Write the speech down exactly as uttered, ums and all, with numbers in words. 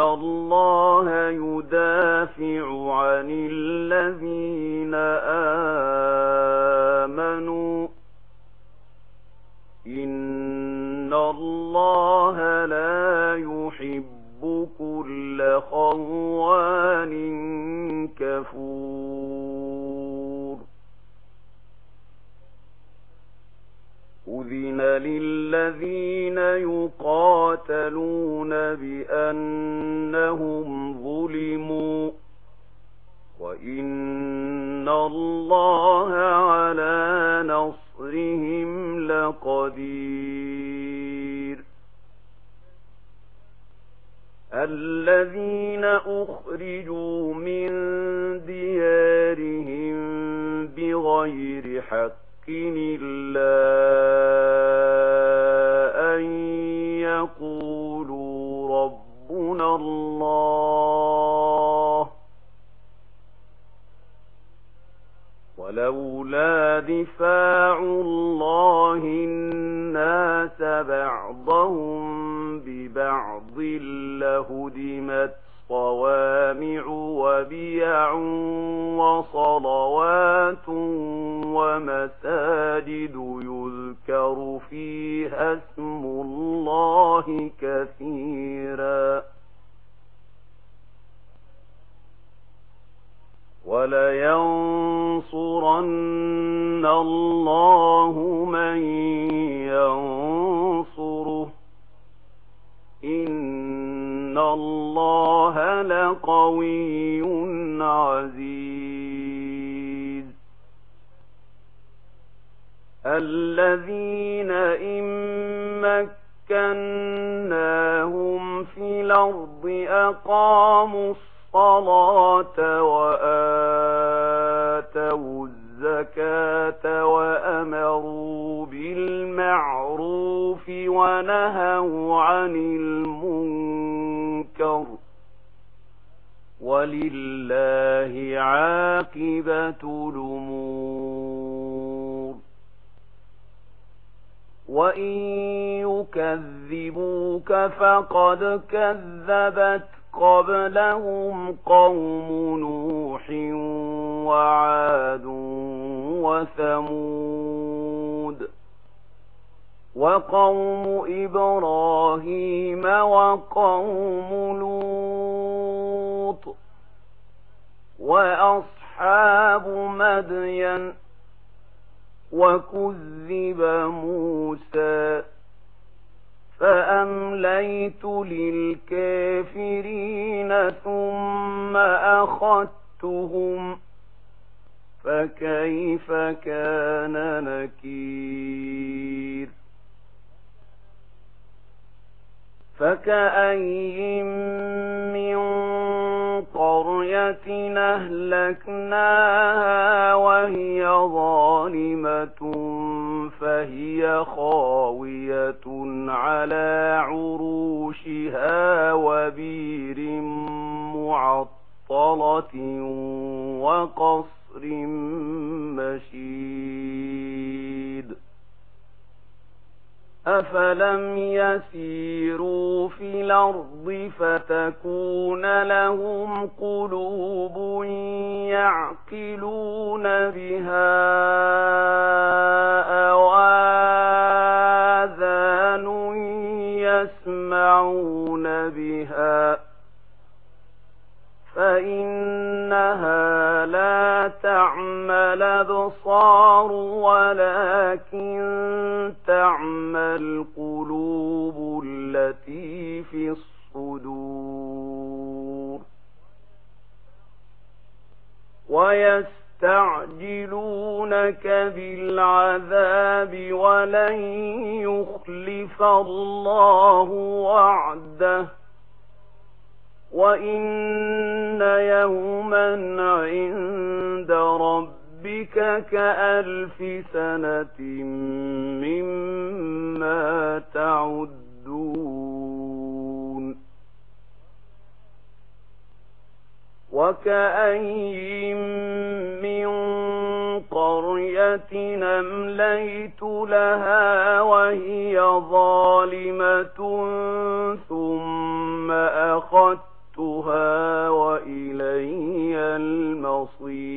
الله يدافع عن الذين آمنوا إن الله لا يحب كل خوان كفور أذن للذين يقاتلون بأنهم ظلموا وإن الله على نصرهم لقدير الذين أخرجوا من ديارهم بغير حق إلا أن يقولوا ربنا الله ولولا دفاع الله الناس بعضهم ببعض لهدمت صوامع وبيع وصلوات ومساجد يذكر فيها اسم الله كثيرا ولينصرن الله من ينصره إن الله لقوي عزيز الذين إن مكناهم في الأرض أقاموا الصلاة وآتوا الزكاة وأمروا بالمعروف ونهوا عن المنكر ولله عاقبة الأمور وإن يكذبوك فقد كذبت قبلهم قوم نوح وعاد وثمود وقوم إبراهيم وقوم لوط وأصحاب مدين وكذب موسى فأمليت للكافرين ثم أخذتهم فكيف كان نكير فكأين من قرية أهلكناها وهي ظالمة فهي خاوية على عروشها وبير معطلة وقصر مشيد أفلم يسيروا في الأرض فتكون لهم قلوب يعقلون بها أو آذان يسمعون بها فإنها لا تعمى الأبصار ولكن تعمى القلوب التي في الصدور ويستعجلونك بالعذاب ولن يخلف الله وعده وإن يوما عند ربك كألف سنة مما تعدون وكأين من قرية أمليت لها وهي ظالمة ثم أخذت بصير